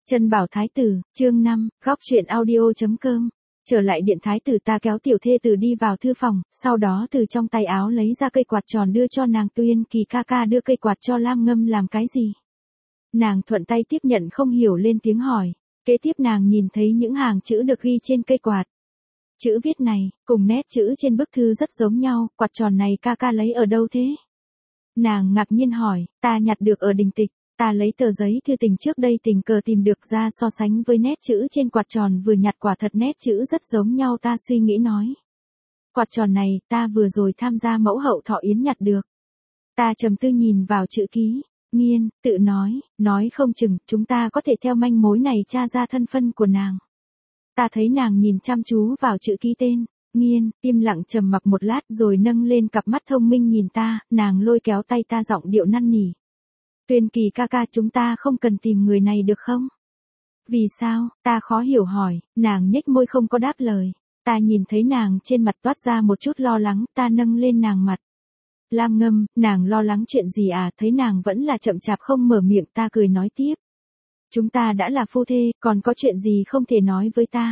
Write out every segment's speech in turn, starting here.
Chân bảo thái tử, chương 5, góc truyện audio.com. Trở lại điện thái tử, ta kéo tiểu thê tử đi vào thư phòng, sau đó từ trong tay áo lấy ra cây quạt tròn đưa cho nàng. Tuyên Kỳ ca ca đưa cây quạt cho Lam Ngâm làm cái gì? Nàng thuận tay tiếp nhận, không hiểu lên tiếng hỏi. Kế tiếp nàng nhìn thấy những hàng chữ được ghi trên cây quạt. Chữ viết này, cùng nét chữ trên bức thư rất giống nhau. Quạt tròn này ca ca lấy ở đâu thế? Nàng ngạc nhiên hỏi. Ta nhặt được ở đình tịch. Ta lấy tờ giấy thư tình trước đây tình cờ tìm được ra so sánh với nét chữ trên quạt tròn vừa nhặt, quả thật nét chữ rất giống nhau. Ta suy nghĩ nói. Quạt tròn này ta vừa rồi tham gia mẫu hậu thọ yến nhặt được. Ta trầm tư nhìn vào chữ ký. Nghiên, tự nói không chừng chúng ta có thể theo manh mối này tra ra thân phận của nàng. Ta thấy nàng nhìn chăm chú vào chữ ký tên. Nghiên, im lặng trầm mặc một lát rồi nâng lên cặp mắt thông minh nhìn ta, nàng lôi kéo tay ta giọng điệu năn nỉ. Tuyên Kỳ ca ca, chúng ta không cần tìm người này được không? Vì sao? Ta khó hiểu hỏi. Nàng nhếch môi không có đáp lời. Ta nhìn thấy nàng trên mặt toát ra một chút lo lắng, ta nâng lên nàng mặt. Lam Ngâm, nàng lo lắng chuyện gì à? Thấy nàng vẫn là chậm chạp không mở miệng, ta cười nói tiếp. Chúng ta đã là phu thê, còn có chuyện gì không thể nói với ta?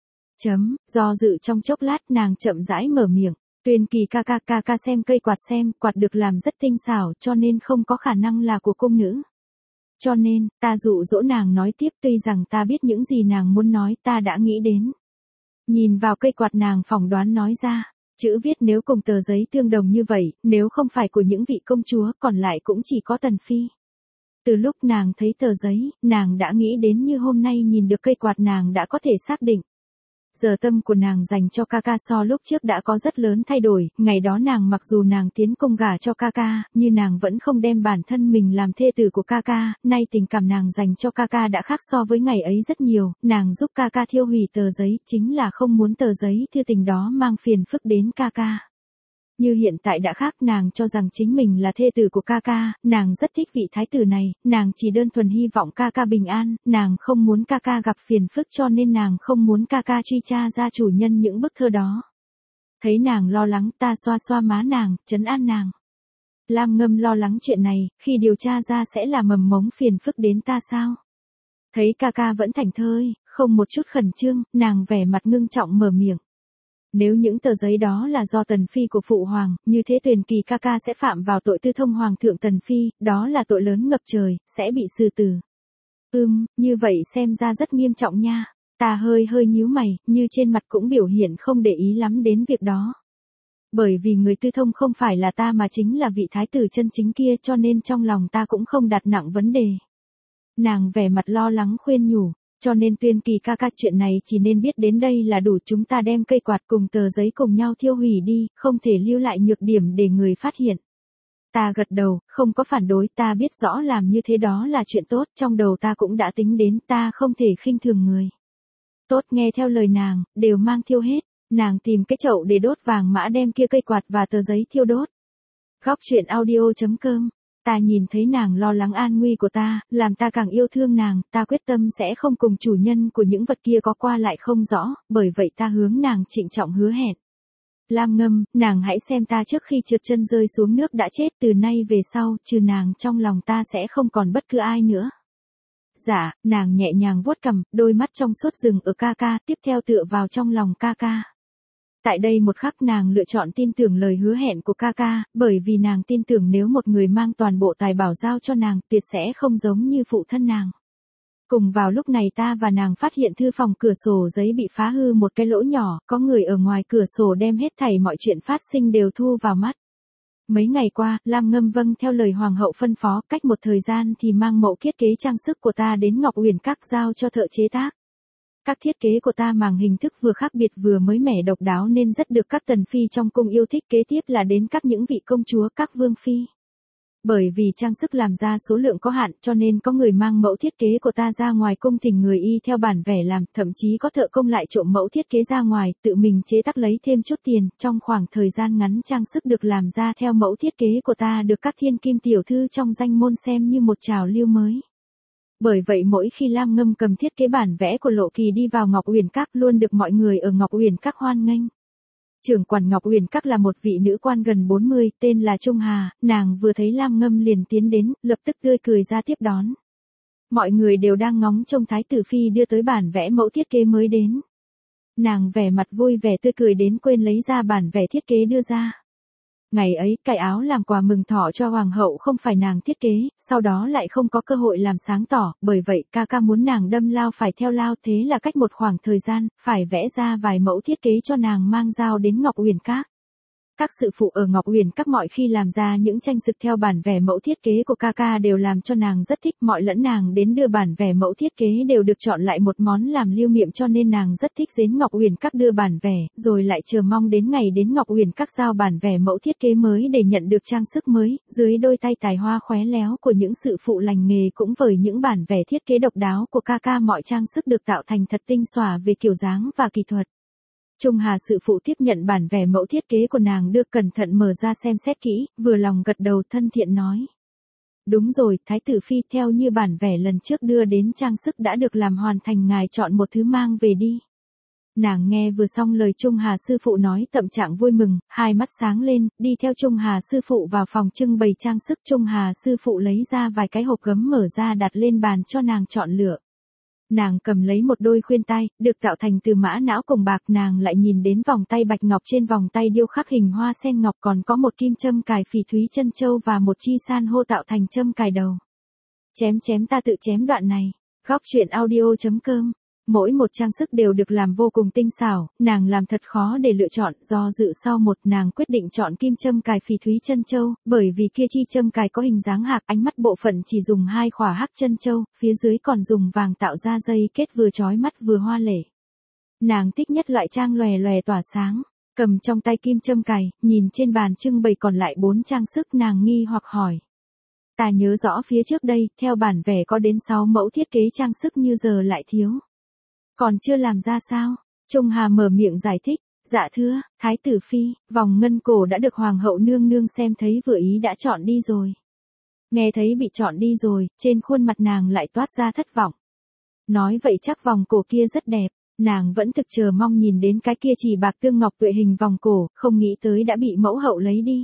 Do dự trong chốc lát, nàng chậm rãi mở miệng. Tuyên Kỳ ca ca xem cây quạt xem, quạt được làm rất tinh xảo cho nên không có khả năng là của cung nữ. Cho nên, ta dụ dỗ nàng nói tiếp, tuy rằng ta biết những gì nàng muốn nói, ta đã nghĩ đến. Nhìn vào cây quạt, nàng phỏng đoán nói ra, chữ viết nếu cùng tờ giấy tương đồng như vậy, nếu không phải của những vị công chúa, còn lại cũng chỉ có Tần Phi. Từ lúc nàng thấy tờ giấy, nàng đã nghĩ đến như hôm nay nhìn được cây quạt nàng đã có thể xác định. Giờ tâm của nàng dành cho ca ca so lúc trước đã có rất lớn thay đổi, ngày đó nàng mặc dù nàng tiến cung gả cho ca ca, nhưng nàng vẫn không đem bản thân mình làm thê tử của ca ca, nay tình cảm nàng dành cho ca ca đã khác so với ngày ấy rất nhiều, nàng giúp ca ca thiêu hủy tờ giấy, chính là không muốn tờ giấy thư tình đó mang phiền phức đến ca ca. Như hiện tại đã khác, nàng cho rằng chính mình là thê tử của ca ca, nàng rất thích vị thái tử này, nàng chỉ đơn thuần hy vọng ca ca bình an, nàng không muốn ca ca gặp phiền phức cho nên nàng không muốn ca ca truy tra ra chủ nhân những bức thơ đó. Thấy nàng lo lắng, ta xoa xoa má nàng, trấn an nàng. Lam Ngâm lo lắng chuyện này, khi điều tra ra sẽ là mầm mống phiền phức đến ta sao? Thấy ca ca vẫn thảnh thơi, không một chút khẩn trương, nàng vẻ mặt ngưng trọng mở miệng. Nếu những tờ giấy đó là do Tần Phi của Phụ Hoàng, như thế Tuyên Kỳ ca ca sẽ phạm vào tội tư thông Hoàng thượng Tần Phi, đó là tội lớn ngập trời, sẽ bị xử tử. Như vậy xem ra rất nghiêm trọng nha. Ta hơi nhíu mày, như trên mặt cũng biểu hiện không để ý lắm đến việc đó. Bởi vì người tư thông không phải là ta mà chính là vị thái tử chân chính kia, cho nên trong lòng ta cũng không đặt nặng vấn đề. Nàng vẻ mặt lo lắng khuyên nhủ. Cho nên Tuyên Kỳ ca ca, chuyện này chỉ nên biết đến đây là đủ, chúng ta đem cây quạt cùng tờ giấy cùng nhau thiêu hủy đi, không thể lưu lại nhược điểm để người phát hiện. Ta gật đầu, không có phản đối, ta biết rõ làm như thế đó là chuyện tốt, trong đầu ta cũng đã tính đến, ta không thể khinh thường người. Tốt, nghe theo lời nàng, đều mang thiêu hết, nàng tìm cái chậu để đốt vàng mã đem kia cây quạt và tờ giấy thiêu đốt. Góc truyện audio.com. Ta nhìn thấy nàng lo lắng an nguy của ta, làm ta càng yêu thương nàng, ta quyết tâm sẽ không cùng chủ nhân của những vật kia có qua lại không rõ, bởi vậy ta hướng nàng trịnh trọng hứa hẹn. Lam Ngâm, nàng hãy xem ta trước khi trượt chân rơi xuống nước đã chết, từ nay về sau, trừ nàng trong lòng ta sẽ không còn bất cứ ai nữa. Dạ, nàng nhẹ nhàng vuốt cằm, đôi mắt trong suốt dừng ở ca ca, tiếp theo tựa vào trong lòng ca ca. Tại đây một khắc nàng lựa chọn tin tưởng lời hứa hẹn của ca ca, bởi vì nàng tin tưởng nếu một người mang toàn bộ tài bảo giao cho nàng, tuyệt sẽ không giống như phụ thân nàng. Cùng vào lúc này ta và nàng phát hiện thư phòng cửa sổ giấy bị phá hư một cái lỗ nhỏ, có người ở ngoài cửa sổ đem hết thảy mọi chuyện phát sinh đều thu vào mắt. Mấy ngày qua, Lam Ngâm vâng theo lời hoàng hậu phân phó, cách một thời gian thì mang mẫu thiết kế trang sức của ta đến Ngọc Uyển Các giao cho thợ chế tác. Các thiết kế của ta mang hình thức vừa khác biệt vừa mới mẻ độc đáo nên rất được các tần phi trong cung yêu thích, kế tiếp là đến các những vị công chúa, các vương phi. Bởi vì trang sức làm ra số lượng có hạn cho nên có người mang mẫu thiết kế của ta ra ngoài cung thỉnh người y theo bản vẽ làm, thậm chí có thợ công lại trộm mẫu thiết kế ra ngoài, tự mình chế tác lấy thêm chút tiền, trong khoảng thời gian ngắn trang sức được làm ra theo mẫu thiết kế của ta được các thiên kim tiểu thư trong danh môn xem như một trào lưu mới. Bởi vậy mỗi khi Lam Ngâm cầm thiết kế bản vẽ của Lộ Kỳ đi vào Ngọc Uyển Các luôn được mọi người ở Ngọc Uyển Các hoan nghênh. Trưởng quản Ngọc Uyển Các là một vị nữ quan gần 40, tên là Trung Hà, nàng vừa thấy Lam Ngâm liền tiến đến, lập tức tươi cười ra tiếp đón. Mọi người đều đang ngóng trông Thái tử Phi đưa tới bản vẽ mẫu thiết kế mới đến. Nàng vẻ mặt vui vẻ tươi cười đến quên lấy ra bản vẽ thiết kế đưa ra. Ngày ấy, cái áo làm quà mừng thọ cho hoàng hậu không phải nàng thiết kế, sau đó lại không có cơ hội làm sáng tỏ, bởi vậy ca ca muốn nàng đâm lao phải theo lao, thế là cách một khoảng thời gian, phải vẽ ra vài mẫu thiết kế cho nàng mang giao đến Ngọc Uyển Các. Các sự phụ ở Ngọc Uyển Các mọi khi làm ra những tranh sực theo bản vẽ mẫu thiết kế của ca ca đều làm cho nàng rất thích, mọi lẫn nàng đến đưa bản vẽ mẫu thiết kế đều được chọn lại một món làm lưu niệm, cho nên nàng rất thích đến Ngọc Uyển Các đưa bản vẽ, rồi lại chờ mong đến ngày đến Ngọc Uyển Các giao bản vẽ mẫu thiết kế mới để nhận được trang sức mới, dưới đôi tay tài hoa khéo léo của những sự phụ lành nghề cũng với những bản vẽ thiết kế độc đáo của ca ca, mọi trang sức được tạo thành thật tinh xảo về kiểu dáng và kỹ thuật. Trung Hà sự phụ tiếp nhận bản vẽ mẫu thiết kế của nàng đưa cẩn thận mở ra xem xét kỹ, vừa lòng gật đầu thân thiện nói. Đúng rồi, Thái tử Phi, theo như bản vẽ lần trước đưa đến trang sức đã được làm hoàn thành, ngài chọn một thứ mang về đi. Nàng nghe vừa xong lời Trung Hà sư phụ nói tâm trạng vui mừng, hai mắt sáng lên, đi theo Trung Hà sư phụ vào phòng trưng bày trang sức. Trung Hà sư phụ lấy ra vài cái hộp gấm mở ra đặt lên bàn cho nàng chọn lựa. Nàng cầm lấy một đôi khuyên tai, được tạo thành từ mã não cùng bạc, nàng lại nhìn đến vòng tay bạch ngọc, trên vòng tay điêu khắc hình hoa sen ngọc, còn có một kim châm cài phỉ thúy chân châu và một chi san hô tạo thành châm cài đầu. Chém ta tự chém đoạn này. Góc truyện audio.com. Mỗi một trang sức đều được làm vô cùng tinh xảo, nàng làm thật khó để lựa chọn, do dự sau một, nàng quyết định chọn kim châm cài phỉ thúy chân châu, bởi vì kia chi châm cài có hình dáng hạc, ánh mắt bộ phận chỉ dùng 2 khỏa hắc chân châu, phía dưới còn dùng vàng tạo ra dây kết vừa chói mắt vừa hoa lệ. Nàng thích nhất loại trang lòe lòe tỏa sáng, cầm trong tay kim châm cài, nhìn trên bàn trưng bày còn lại 4 trang sức, nàng nghi hoặc hỏi. Ta nhớ rõ phía trước đây, theo bản vẽ có đến 6 mẫu thiết kế trang sức, như giờ lại thiếu. Còn chưa làm ra sao? Trung Hà mở miệng giải thích. Dạ thưa, Thái tử Phi, vòng ngân cổ đã được hoàng hậu nương nương xem thấy vừa ý đã chọn đi rồi. Nghe thấy bị chọn đi rồi, trên khuôn mặt nàng lại toát ra thất vọng. Nói vậy chắc vòng cổ kia rất đẹp, nàng vẫn thực chờ mong nhìn đến cái kia chỉ bạc tương ngọc tuệ hình vòng cổ, không nghĩ tới đã bị mẫu hậu lấy đi.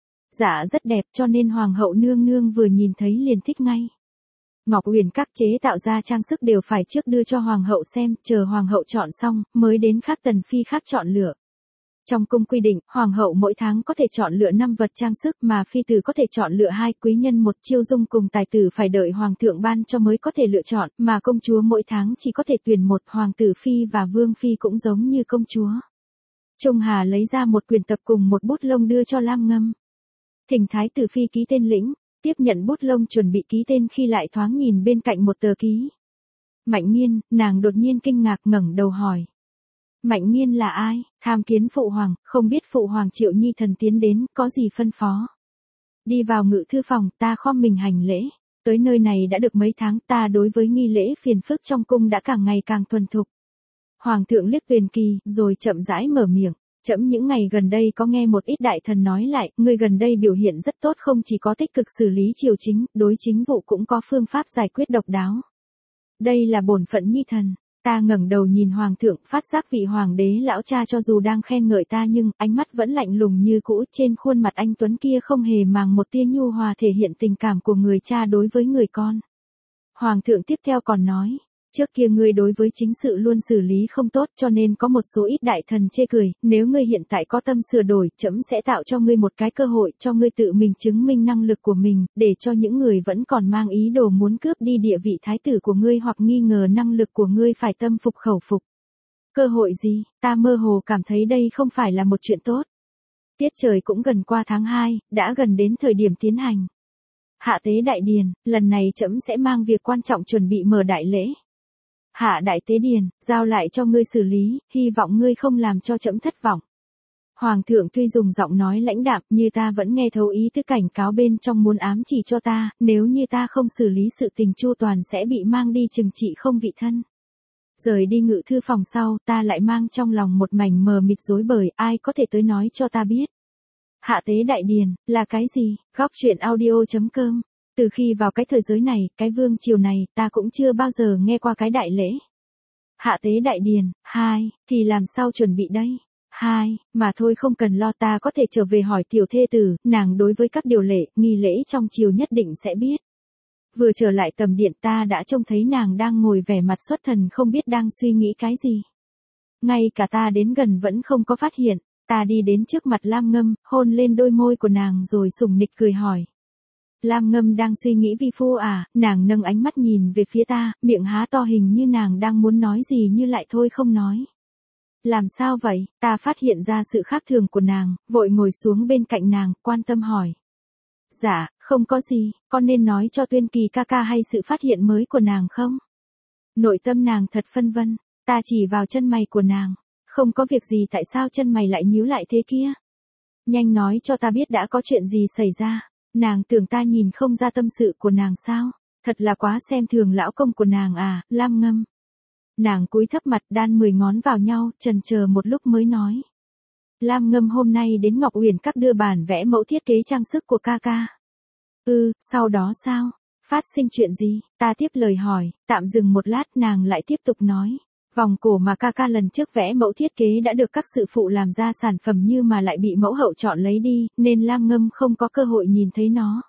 Dạ rất đẹp, cho nên hoàng hậu nương nương vừa nhìn thấy liền thích ngay. Ngọc Uyển Các chế tạo ra trang sức đều phải trước đưa cho hoàng hậu xem, chờ hoàng hậu chọn xong, mới đến khác tần phi khác chọn lựa. Trong cung quy định, hoàng hậu mỗi tháng có thể chọn lựa 5 vật trang sức, mà phi tử có thể chọn lựa 2, quý nhân 1, chiêu dung cùng tài tử phải đợi hoàng thượng ban cho mới có thể lựa chọn, mà công chúa mỗi tháng chỉ có thể tuyển 1, hoàng tử phi và vương phi cũng giống như công chúa. Trung Hà lấy ra một quyển tập cùng một bút lông đưa cho Lam Ngâm. Thỉnh Thái tử Phi ký tên lĩnh. Tiếp nhận bút lông chuẩn bị ký tên khi lại thoáng nhìn bên cạnh một tờ ký. Mạnh Nghiên, nàng đột nhiên kinh ngạc ngẩng đầu hỏi. Mạnh Nghiên là ai? Tham kiến phụ hoàng, không biết phụ hoàng triệu nhi thần tiến đến, có gì phân phó? Đi vào ngự thư phòng, ta khom mình hành lễ. Tới nơi này đã được mấy tháng, ta đối với nghi lễ phiền phức trong cung đã càng ngày càng thuần thục. Hoàng thượng liếc Tuyền Kỳ, rồi chậm rãi mở miệng. Trẫm những ngày gần đây có nghe một ít đại thần nói lại, ngươi gần đây biểu hiện rất tốt, không chỉ có tích cực xử lý triều chính, đối chính vụ cũng có phương pháp giải quyết độc đáo. Đây là bổn phận nhi thần. Ta ngẩng đầu nhìn hoàng thượng, phát giác vị hoàng đế lão cha cho dù đang khen ngợi ta nhưng ánh mắt vẫn lạnh lùng như cũ, trên khuôn mặt anh tuấn kia không hề màng một tia nhu hòa thể hiện tình cảm của người cha đối với người con. Hoàng thượng tiếp theo còn nói. Trước kia ngươi đối với chính sự luôn xử lý không tốt, cho nên có một số ít đại thần chê cười, nếu ngươi hiện tại có tâm sửa đổi, trẫm sẽ tạo cho ngươi một cái cơ hội cho ngươi tự mình chứng minh năng lực của mình, để cho những người vẫn còn mang ý đồ muốn cướp đi địa vị thái tử của ngươi hoặc nghi ngờ năng lực của ngươi phải tâm phục khẩu phục. Cơ hội gì? Ta mơ hồ cảm thấy đây không phải là một chuyện tốt. Tiết trời cũng gần qua tháng 2, đã gần đến thời điểm tiến hành Hạ tế đại điền, lần này trẫm sẽ mang việc quan trọng chuẩn bị mở đại lễ. Hạ đại tế điền, giao lại cho ngươi xử lý, hy vọng ngươi không làm cho trẫm thất vọng. Hoàng thượng tuy dùng giọng nói lãnh đạm, như ta vẫn nghe thấu ý tứ cảnh cáo bên trong muốn ám chỉ cho ta, nếu như ta không xử lý sự tình chu toàn sẽ bị mang đi trừng trị không vị thân. Rời đi ngự thư phòng sau, ta lại mang trong lòng một mảnh mờ mịt rối bời, ai có thể tới nói cho ta biết. Hạ tế đại điền, là cái gì? Góc truyện audio.com. Từ khi vào cái thời giới này, cái vương triều này, ta cũng chưa bao giờ nghe qua cái đại lễ. Hạ tế đại điền, 2, thì làm sao chuẩn bị đây? 2, mà thôi không cần lo, ta có thể trở về hỏi tiểu thê tử, nàng đối với các điều lệ, nghi lễ trong triều nhất định sẽ biết. Vừa trở lại tầm điện ta đã trông thấy nàng đang ngồi vẻ mặt xuất thần không biết đang suy nghĩ cái gì. Ngay cả ta đến gần vẫn không có phát hiện, ta đi đến trước mặt Lam Ngâm, hôn lên đôi môi của nàng rồi sủng nịch cười hỏi. Lam Ngâm đang suy nghĩ vi phu à, nàng nâng ánh mắt nhìn về phía ta, miệng há to hình như nàng đang muốn nói gì nhưng lại thôi không nói. Làm sao vậy, ta phát hiện ra sự khác thường của nàng, vội ngồi xuống bên cạnh nàng, quan tâm hỏi. Dạ, không có gì, con nên nói cho Tuyên Kỳ ca ca hay sự phát hiện mới của nàng không? Nội tâm nàng thật phân vân, ta chỉ vào chân mày của nàng. Không có việc gì, tại sao chân mày lại nhíu lại thế kia? Nhanh nói cho ta biết đã có chuyện gì xảy ra. Nàng tưởng ta nhìn không ra tâm sự của nàng sao? Thật là quá xem thường lão công của nàng à, Lam Ngâm. Nàng cúi thấp mặt đan 10 ngón vào nhau, chần chờ một lúc mới nói. Lam Ngâm hôm nay đến Ngọc Uyển Các đưa bản vẽ mẫu thiết kế trang sức của ca ca. Sau đó sao? Phát sinh chuyện gì? Ta tiếp lời hỏi, tạm dừng một lát nàng lại tiếp tục nói. Vòng cổ mà ca ca lần trước vẽ mẫu thiết kế đã được các sư phụ làm ra sản phẩm như mà lại bị mẫu hậu chọn lấy đi, nên Lam Ngâm không có cơ hội nhìn thấy nó.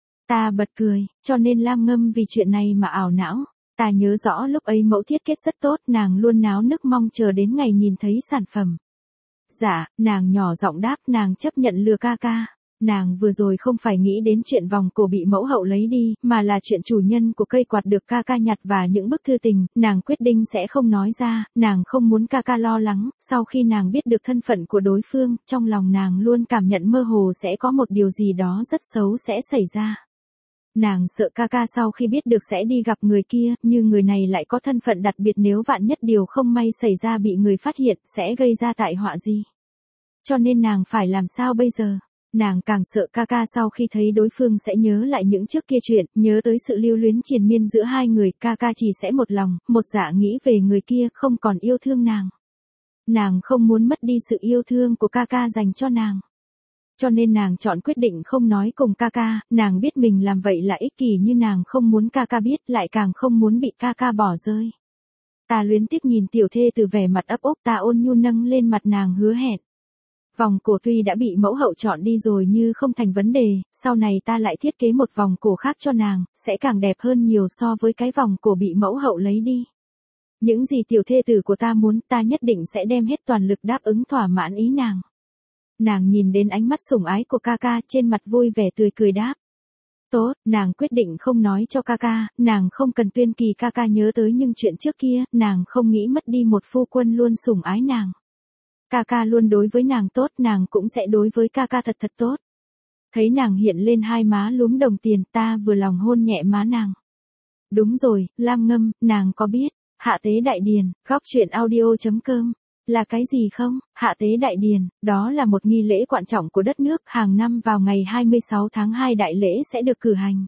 Ta bật cười, cho nên Lam Ngâm vì chuyện này mà ảo não. Ta nhớ rõ lúc ấy mẫu thiết kế rất tốt, nàng luôn náo nức mong chờ đến ngày nhìn thấy sản phẩm. Dạ, nàng nhỏ giọng đáp, nàng chấp nhận lừa ca ca. Nàng vừa rồi không phải nghĩ đến chuyện vòng cổ bị mẫu hậu lấy đi, mà là chuyện chủ nhân của cây quạt được ca ca nhặt và những bức thư tình, nàng quyết định sẽ không nói ra, nàng không muốn ca ca lo lắng, sau khi nàng biết được thân phận của đối phương, trong lòng nàng luôn cảm nhận mơ hồ sẽ có một điều gì đó rất xấu sẽ xảy ra. Nàng sợ ca ca sau khi biết được sẽ đi gặp người kia, nhưng người này lại có thân phận đặc biệt, nếu vạn nhất điều không may xảy ra bị người phát hiện sẽ gây ra tai họa gì. Cho nên nàng phải làm sao bây giờ? Nàng càng sợ ca ca sau khi thấy đối phương sẽ nhớ lại những trước kia chuyện, nhớ tới sự lưu luyến triền miên giữa hai người, ca ca chỉ sẽ một lòng, một dạ nghĩ về người kia, không còn yêu thương nàng. Nàng không muốn mất đi sự yêu thương của ca ca dành cho nàng. Cho nên nàng chọn quyết định không nói cùng ca ca, nàng biết mình làm vậy là ích kỷ nhưng nàng không muốn ca ca biết, lại càng không muốn bị ca ca bỏ rơi. Ta luyến tiếc nhìn tiểu thê từ vẻ mặt ấp úp, ta ôn nhu nâng lên mặt nàng hứa hẹn. Vòng cổ tuy đã bị mẫu hậu chọn đi rồi nhưng không thành vấn đề, sau này ta lại thiết kế một vòng cổ khác cho nàng, sẽ càng đẹp hơn nhiều so với cái vòng cổ bị mẫu hậu lấy đi. Những gì tiểu thê tử của ta muốn, ta nhất định sẽ đem hết toàn lực đáp ứng thỏa mãn ý nàng. Nàng nhìn đến ánh mắt sủng ái của ca ca, trên mặt vui vẻ tươi cười đáp. Tốt, nàng quyết định không nói cho ca ca, nàng không cần Tuyên Kỳ ca ca nhớ tới những chuyện trước kia, nàng không nghĩ mất đi một phu quân luôn sủng ái nàng. Ca ca luôn đối với nàng tốt, nàng cũng sẽ đối với ca ca thật thật tốt. Thấy nàng hiện lên hai má lúm đồng tiền, ta vừa lòng hôn nhẹ má nàng. Đúng rồi, Lam Ngâm, nàng có biết, Hạ Tế Đại Điền, góc truyện audio.com, là cái gì không? Hạ Tế Đại Điền, đó là một nghi lễ quan trọng của đất nước, hàng năm vào ngày 26 tháng 2 đại lễ sẽ được cử hành.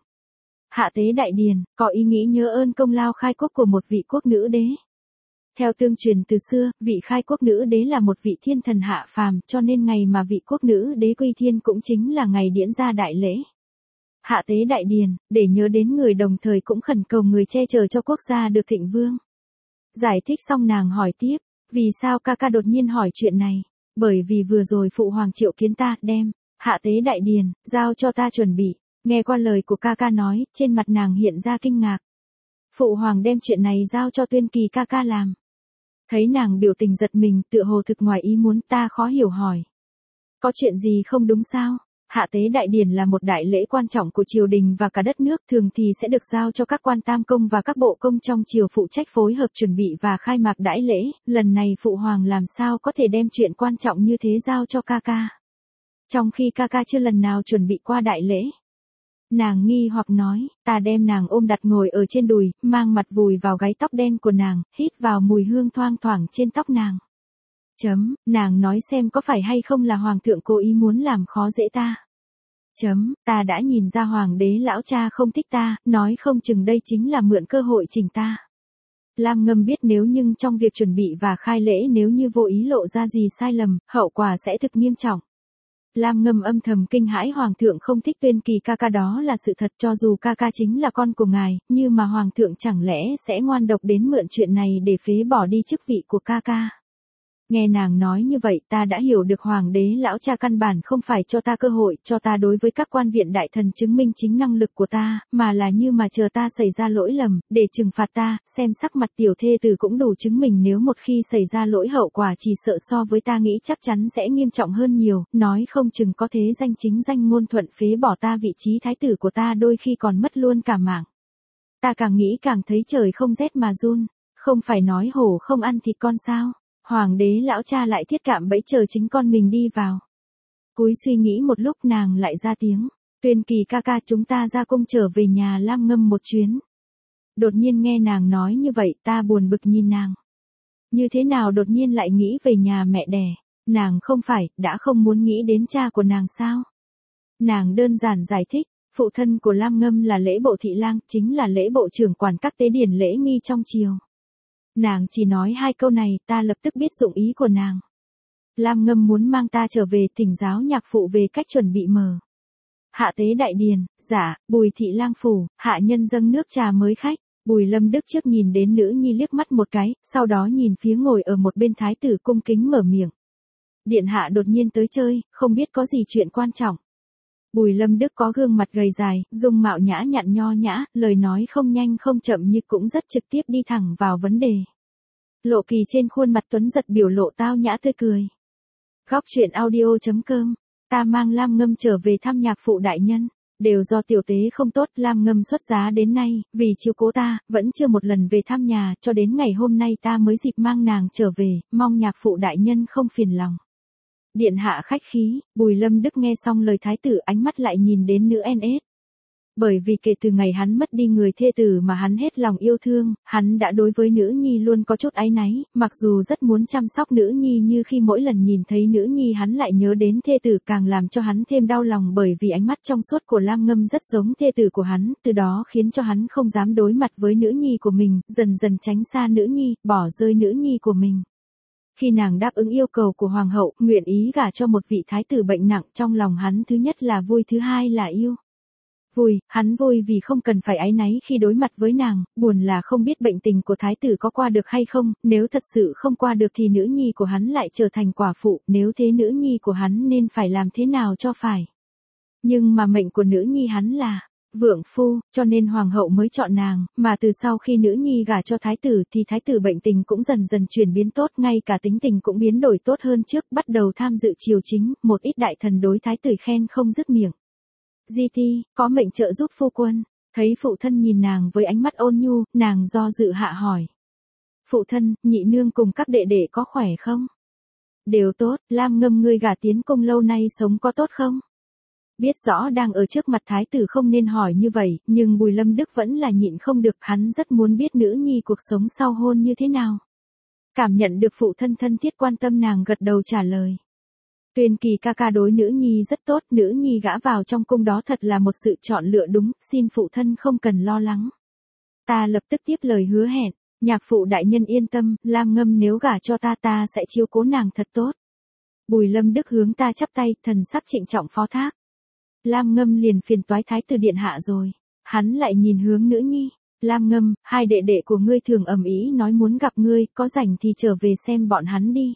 Hạ Tế Đại Điền, có ý nghĩa nhớ ơn công lao khai quốc của một vị quốc nữ đế. Theo tương truyền từ xưa, vị khai quốc nữ đế là một vị thiên thần hạ phàm, cho nên ngày mà vị quốc nữ đế quy thiên cũng chính là ngày diễn ra đại lễ. Hạ Tế Đại Điền, để nhớ đến người đồng thời cũng khẩn cầu người che chở cho quốc gia được thịnh vương. Giải thích xong nàng hỏi tiếp, vì sao ca ca đột nhiên hỏi chuyện này? Bởi vì vừa rồi phụ hoàng triệu kiến ta, đem Hạ Tế Đại Điền giao cho ta chuẩn bị. Nghe qua lời của ca ca nói, trên mặt nàng hiện ra kinh ngạc. Phụ hoàng đem chuyện này giao cho Tuyên Kỳ ca ca làm. Thấy nàng biểu tình giật mình, tựa hồ thực ngoài ý muốn, ta khó hiểu hỏi. Có chuyện gì không đúng sao? Hạ Tế Đại Điền là một đại lễ quan trọng của triều đình và cả đất nước, thường thì sẽ được giao cho các quan tam công và các bộ công trong triều phụ trách phối hợp chuẩn bị và khai mạc đại lễ, lần này phụ hoàng làm sao có thể đem chuyện quan trọng như thế giao cho ca ca. Trong khi ca ca chưa lần nào chuẩn bị qua đại lễ. Nàng nghi hoặc nói, ta đem nàng ôm đặt ngồi ở trên đùi, mang mặt vùi vào gáy tóc đen của nàng, hít vào mùi hương thoang thoảng trên tóc nàng. Nàng nói xem có phải hay không là hoàng thượng cố ý muốn làm khó dễ ta. Ta đã nhìn ra hoàng đế lão cha không thích ta, nói không chừng đây chính là mượn cơ hội chỉnh ta. Lam Ngâm biết nếu nhưng trong việc chuẩn bị và khai lễ nếu như vô ý lộ ra gì sai lầm, hậu quả sẽ thực nghiêm trọng. Lam Ngâm âm thầm kinh hãi, hoàng thượng không thích Tuyên Kỳ ca ca đó là sự thật, cho dù ca ca chính là con của ngài, nhưng mà hoàng thượng chẳng lẽ sẽ ngoan độc đến mượn chuyện này để phế bỏ đi chức vị của ca ca. Nghe nàng nói như vậy ta đã hiểu được hoàng đế lão cha căn bản không phải cho ta cơ hội, cho ta đối với các quan viện đại thần chứng minh chính năng lực của ta, mà là như mà chờ ta xảy ra lỗi lầm, để trừng phạt ta, xem sắc mặt tiểu thê tử cũng đủ chứng minh nếu một khi xảy ra lỗi hậu quả chỉ sợ so với ta nghĩ chắc chắn sẽ nghiêm trọng hơn nhiều, nói không chừng có thế danh chính danh ngôn thuận phế bỏ ta vị trí thái tử của ta đôi khi còn mất luôn cả mạng. Ta càng nghĩ càng thấy trời không rét mà run, không phải nói hổ không ăn thịt con sao? Hoàng đế lão cha lại thiết cạm bẫy chờ chính con mình đi vào. Cúi suy nghĩ một lúc nàng lại ra tiếng. Tuyên Kỳ ca ca chúng ta ra cung trở về nhà Lam Ngâm một chuyến. Đột nhiên nghe nàng nói như vậy ta buồn bực nhìn nàng. Như thế nào đột nhiên lại nghĩ về nhà mẹ đẻ. Nàng không phải đã không muốn nghĩ đến cha của nàng sao? Nàng đơn giản giải thích. Phụ thân của Lam Ngâm là lễ bộ thị lang, chính là lễ bộ trưởng quản các tế điển lễ nghi trong triều. Nàng chỉ nói 2 câu này, ta lập tức biết dụng ý của nàng. Lam Ngâm muốn mang ta trở về thỉnh giáo nhạc phụ về cách chuẩn bị mở hạ tế đại điền, dạ, Bùi thị lang phủ, hạ nhân dâng nước trà mới khách. Bùi Lâm Đức trước nhìn đến nữ nhi liếc mắt một cái, sau đó nhìn phía ngồi ở một bên thái tử cung kính mở miệng. Điện hạ đột nhiên tới chơi, không biết có gì chuyện quan trọng. Bùi Lâm Đức có gương mặt gầy dài, dung mạo nhã nhặn nho nhã, lời nói không nhanh không chậm nhưng cũng rất trực tiếp đi thẳng vào vấn đề. Lộ Kỳ trên khuôn mặt tuấn giật biểu lộ tao nhã tươi cười. Góc truyện audio.com, ta mang Lam Ngâm trở về thăm nhạc phụ đại nhân. Đều do tiểu tế không tốt, Lam Ngâm xuất giá đến nay, vì chiếu cố ta, vẫn chưa một lần về thăm nhà, cho đến ngày hôm nay ta mới dịp mang nàng trở về, mong nhạc phụ đại nhân không phiền lòng. Điện hạ khách khí, Bùi Lâm Đức nghe xong lời thái tử ánh mắt lại nhìn đến nữ NS. Bởi vì kể từ ngày hắn mất đi người thê tử mà hắn hết lòng yêu thương, hắn đã đối với nữ nhi luôn có chút áy náy, mặc dù rất muốn chăm sóc nữ nhi như khi mỗi lần nhìn thấy nữ nhi hắn lại nhớ đến thê tử càng làm cho hắn thêm đau lòng bởi vì ánh mắt trong suốt của Lam Ngâm rất giống thê tử của hắn, từ đó khiến cho hắn không dám đối mặt với nữ nhi của mình, dần dần tránh xa nữ nhi, bỏ rơi nữ nhi của mình. Khi nàng đáp ứng yêu cầu của hoàng hậu, nguyện ý gả cho một vị thái tử bệnh nặng, trong lòng hắn thứ nhất là vui, thứ hai là yêu. Vui, hắn vui vì không cần phải áy náy khi đối mặt với nàng, buồn là không biết bệnh tình của thái tử có qua được hay không, nếu thật sự không qua được thì nữ nhi của hắn lại trở thành quả phụ, nếu thế nữ nhi của hắn nên phải làm thế nào cho phải. Nhưng mà mệnh của nữ nhi hắn là vượng phu, cho nên hoàng hậu mới chọn nàng, mà từ sau khi nữ nhi gả cho thái tử thì thái tử bệnh tình cũng dần dần chuyển biến tốt, ngay cả tính tình cũng biến đổi tốt hơn trước, bắt đầu tham dự triều chính, một ít đại thần đối thái tử khen không dứt miệng. Di Ti, có mệnh trợ giúp phu quân, thấy phụ thân nhìn nàng với ánh mắt ôn nhu, nàng do dự hạ hỏi. Phụ thân, nhị nương cùng các đệ đệ có khỏe không? Đều tốt, Lam Ngâm ngươi gả tiến cung lâu nay sống có tốt không? Biết rõ đang ở trước mặt thái tử không nên hỏi như vậy, nhưng Bùi Lâm Đức vẫn là nhịn không được, hắn rất muốn biết nữ nhi cuộc sống sau hôn như thế nào. Cảm nhận được phụ thân thân thiết quan tâm nàng gật đầu trả lời. Tuyên Kỳ ca ca đối nữ nhi rất tốt, nữ nhi gã vào trong cung đó thật là một sự chọn lựa đúng, xin phụ thân không cần lo lắng. Ta lập tức tiếp lời hứa hẹn, nhạc phụ đại nhân yên tâm, Lam Ngâm nếu gả cho ta ta sẽ chiếu cố nàng thật tốt. Bùi Lâm Đức hướng ta chắp tay, thần sắc trịnh trọng phó thác. Lam Ngâm liền phiền toái thái tử điện hạ rồi. Hắn lại nhìn hướng nữ nhi. Lam Ngâm, 2 đệ đệ của ngươi thường ầm ĩ nói muốn gặp ngươi, có rảnh thì trở về xem bọn hắn đi.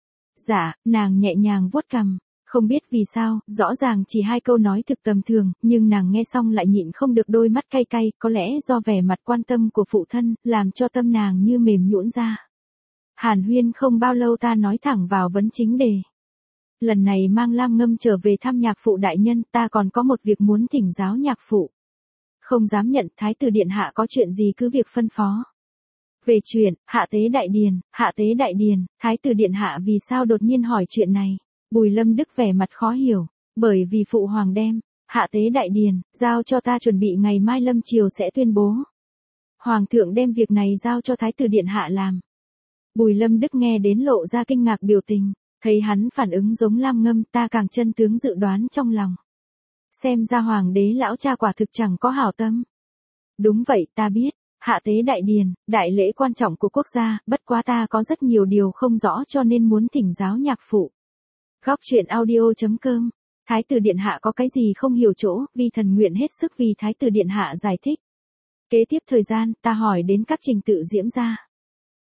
Dạ, nàng nhẹ nhàng vuốt cằm. Không biết vì sao, rõ ràng chỉ 2 câu nói thực tầm thường, nhưng nàng nghe xong lại nhịn không được đôi mắt cay cay, có lẽ do vẻ mặt quan tâm của phụ thân, làm cho tâm nàng như mềm nhũn ra. Hàn huyên không bao lâu ta nói thẳng vào vấn chính đề. Lần này mang Lam Ngâm trở về thăm nhạc phụ đại nhân, ta còn có một việc muốn thỉnh giáo nhạc phụ. Không dám nhận, thái tử điện hạ có chuyện gì cứ việc phân phó. Về chuyện, hạ tế đại điền, thái tử điện hạ vì sao đột nhiên hỏi chuyện này? Bùi Lâm Đức vẻ mặt khó hiểu, bởi vì phụ hoàng đem, hạ tế đại điền, giao cho ta chuẩn bị ngày mai lâm triều sẽ tuyên bố. Hoàng thượng đem việc này giao cho thái tử điện hạ làm. Bùi Lâm Đức nghe đến lộ ra kinh ngạc biểu tình. Thấy hắn phản ứng giống Lam Ngâm ta càng chân tướng dự đoán trong lòng. Xem ra hoàng đế lão cha quả thực chẳng có hảo tâm. Đúng vậy ta biết, hạ tế đại điền, đại lễ quan trọng của quốc gia, bất quá ta có rất nhiều điều không rõ cho nên muốn thỉnh giáo nhạc phụ. Góc truyện audio.com, thái tử điện hạ có cái gì không hiểu chỗ, vi thần nguyện hết sức vì thái tử điện hạ giải thích. Kế tiếp thời gian ta hỏi đến các trình tự diễn ra.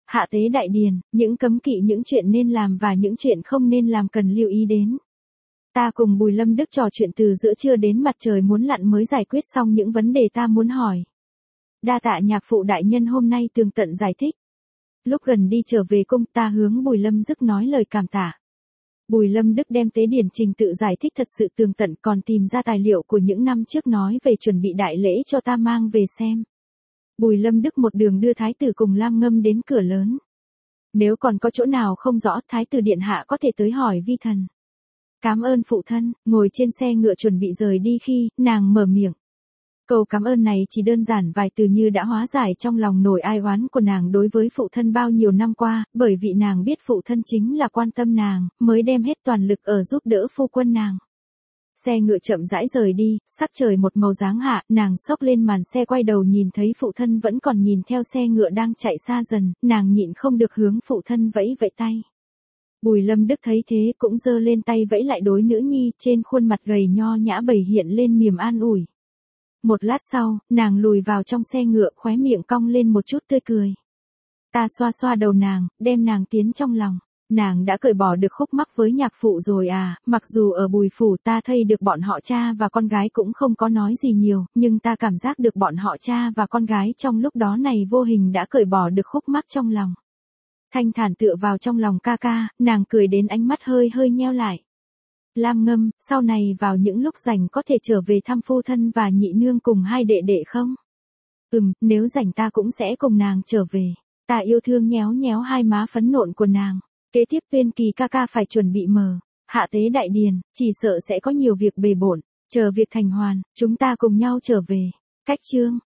Hạ tế đại điền, những cấm kỵ những chuyện nên làm và những chuyện không nên làm cần lưu ý đến. Ta cùng Bùi Lâm Đức trò chuyện từ giữa trưa đến mặt trời muốn lặn mới giải quyết xong những vấn đề ta muốn hỏi. Đa tạ nhạc phụ đại nhân hôm nay tường tận giải thích. Lúc gần đi trở về cung ta hướng Bùi Lâm Dức nói lời cảm tạ. Bùi Lâm Đức đem tế điển trình tự giải thích thật sự tường tận còn tìm ra tài liệu của những năm trước nói về chuẩn bị đại lễ cho ta mang về xem. Bùi Lâm Đức một đường đưa thái tử cùng Lam Ngâm đến cửa lớn. Nếu còn có chỗ nào không rõ thái tử điện hạ có thể tới hỏi vi thần. Cảm ơn phụ thân, ngồi trên xe ngựa chuẩn bị rời đi khi nàng mở miệng. Câu cảm ơn này chỉ đơn giản vài từ như đã hóa giải trong lòng nỗi ai oán của nàng đối với phụ thân bao nhiêu năm qua, bởi vì nàng biết phụ thân chính là quan tâm nàng, mới đem hết toàn lực ở giúp đỡ phu quân nàng. Xe ngựa chậm rãi rời đi, sắc trời một màu dáng hạ, nàng xốc lên màn xe quay đầu nhìn thấy phụ thân vẫn còn nhìn theo xe ngựa đang chạy xa dần, nàng nhịn không được hướng phụ thân vẫy vẫy tay. Bùi Lâm Đức thấy thế cũng giơ lên tay vẫy lại đối nữ nhi, trên khuôn mặt gầy nho nhã bày hiện lên niềm an ủi. Một lát sau, nàng lùi vào trong xe ngựa khóe miệng cong lên một chút tươi cười. Ta xoa xoa đầu nàng, đem nàng tiến trong lòng. Nàng đã cởi bỏ được khúc mắc với nhạc phụ rồi à, mặc dù ở Bùi Phủ ta thấy được bọn họ cha và con gái cũng không có nói gì nhiều, nhưng ta cảm giác được bọn họ cha và con gái trong lúc đó này vô hình đã cởi bỏ được khúc mắc trong lòng. Thanh thản tựa vào trong lòng ca ca, nàng cười đến ánh mắt hơi hơi nheo lại. Lam Ngâm, sau này vào những lúc rảnh có thể trở về thăm phu thân và nhị nương cùng hai đệ đệ không? Nếu rảnh ta cũng sẽ cùng nàng trở về. Ta yêu thương nhéo nhéo hai má phấn nộn của nàng. Kế tiếp Tuyên Kỳ ca ca phải chuẩn bị mở hạ tế đại điền, chỉ sợ sẽ có nhiều việc bề bộn, chờ việc thành hoàn, chúng ta cùng nhau trở về. Cách chương